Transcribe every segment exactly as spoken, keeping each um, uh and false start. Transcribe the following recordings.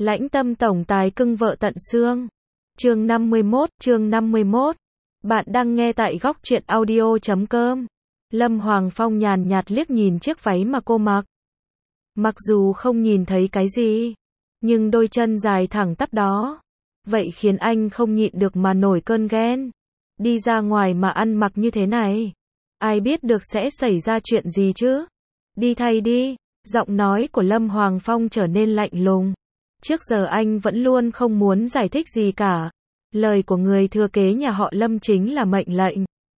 Lãnh Tâm tổng tài cưng vợ tận xương. Chương năm mươi mốt, chương năm mươi mốt. Bạn đang nghe tại góc truyện audio chấm com. Lâm Hoàng Phong nhàn nhạt liếc nhìn chiếc váy mà cô mặc. Mặc dù không nhìn thấy cái gì, nhưng đôi chân dài thẳng tắp đó, vậy khiến anh không nhịn được mà nổi cơn ghen. Đi ra ngoài mà ăn mặc như thế này, ai biết được sẽ xảy ra chuyện gì chứ? Đi thay đi. Giọng nói của Lâm Hoàng Phong trở nên lạnh lùng. Trước giờ anh vẫn luôn không muốn giải thích gì cả. Lời của người thừa kế nhà họ Lâm chính là mệnh lệnh.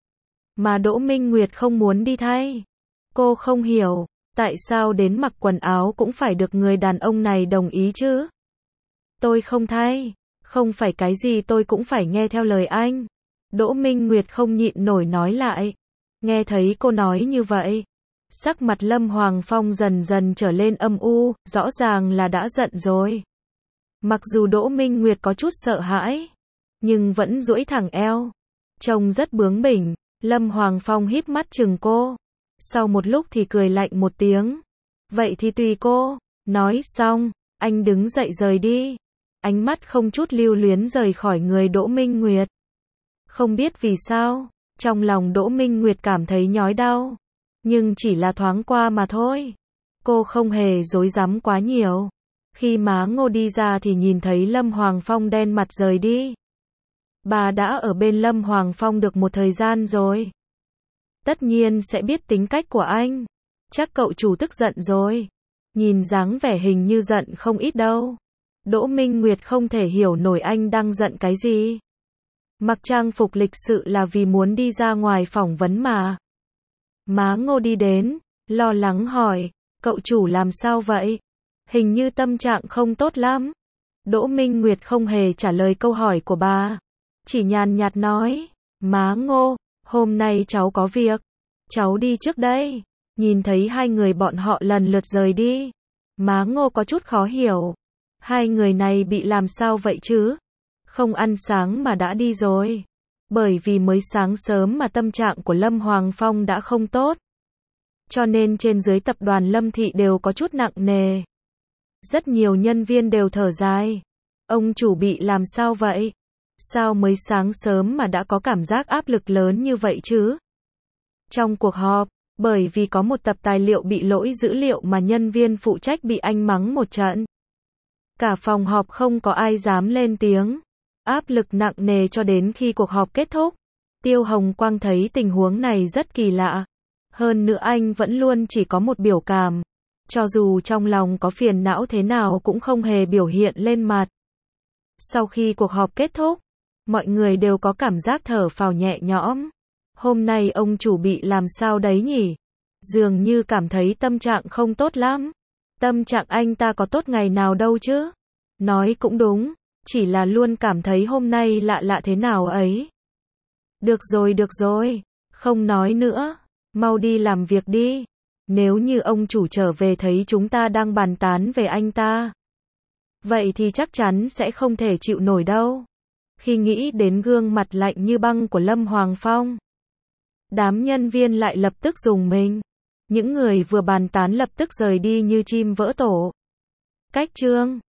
Mà Đỗ Minh Nguyệt không muốn đi thay. Cô không hiểu, tại sao đến mặc quần áo cũng phải được người đàn ông này đồng ý chứ? Tôi không thay, không phải cái gì tôi cũng phải nghe theo lời anh. Đỗ Minh Nguyệt không nhịn nổi nói lại. Nghe thấy cô nói như vậy, sắc mặt Lâm Hoàng Phong dần dần trở lên âm u, rõ ràng là đã giận rồi. Mặc dù Đỗ Minh Nguyệt có chút sợ hãi, nhưng vẫn duỗi thẳng eo, trông rất bướng bỉnh. Lâm Hoàng Phong híp mắt chừng cô, sau một lúc thì cười lạnh một tiếng. Vậy thì tùy cô. Nói xong, anh đứng dậy rời đi, ánh mắt không chút lưu luyến rời khỏi người Đỗ Minh Nguyệt. Không biết vì sao, trong lòng Đỗ Minh Nguyệt cảm thấy nhói đau, nhưng chỉ là thoáng qua mà thôi. Cô không hề rối rắm quá nhiều. Khi má Ngô đi ra thì nhìn thấy Lâm Hoàng Phong đen mặt rời đi. Bà đã ở bên Lâm Hoàng Phong được một thời gian rồi, tất nhiên sẽ biết tính cách của anh. Chắc cậu chủ tức giận rồi. Nhìn dáng vẻ hình như giận không ít đâu. Đỗ Minh Nguyệt không thể hiểu nổi anh đang giận cái gì. Mặc trang phục lịch sự là vì muốn đi ra ngoài phỏng vấn mà. Má Ngô đi đến, lo lắng hỏi, cậu chủ làm sao vậy? Hình như tâm trạng không tốt lắm. Đỗ Minh Nguyệt không hề trả lời câu hỏi của bà, chỉ nhàn nhạt nói, má Ngô, hôm nay cháu có việc, cháu đi trước đây. Nhìn thấy hai người bọn họ lần lượt rời đi, má Ngô có chút khó hiểu. Hai người này bị làm sao vậy chứ? Không ăn sáng mà đã đi rồi. Bởi vì mới sáng sớm mà tâm trạng của Lâm Hoàng Phong đã không tốt, cho nên trên dưới tập đoàn Lâm Thị đều có chút nặng nề. Rất nhiều nhân viên đều thở dài. Ông chủ bị làm sao vậy? Sao mới sáng sớm mà đã có cảm giác áp lực lớn như vậy chứ? Trong cuộc họp, bởi vì có một tập tài liệu bị lỗi dữ liệu mà nhân viên phụ trách bị anh mắng một trận. Cả phòng họp không có ai dám lên tiếng. Áp lực nặng nề cho đến khi cuộc họp kết thúc. Tiêu Hồng Quang thấy tình huống này rất kỳ lạ. Hơn nữa anh vẫn luôn chỉ có một biểu cảm. Cho dù trong lòng có phiền não thế nào cũng không hề biểu hiện lên mặt. Sau khi cuộc họp kết thúc, mọi người đều có cảm giác thở phào nhẹ nhõm. Hôm nay ông chủ bị làm sao đấy nhỉ? Dường như cảm thấy tâm trạng không tốt lắm. Tâm trạng anh ta có tốt ngày nào đâu chứ? Nói cũng đúng, chỉ là luôn cảm thấy hôm nay lạ lạ thế nào ấy. Được rồi được rồi, không nói nữa, mau đi làm việc đi. Nếu như ông chủ trở về thấy chúng ta đang bàn tán về anh ta, vậy thì chắc chắn sẽ không thể chịu nổi đâu. Khi nghĩ đến gương mặt lạnh như băng của Lâm Hoàng Phong, đám nhân viên lại lập tức rùng mình. Những người vừa bàn tán lập tức rời đi như chim vỡ tổ. Cách chương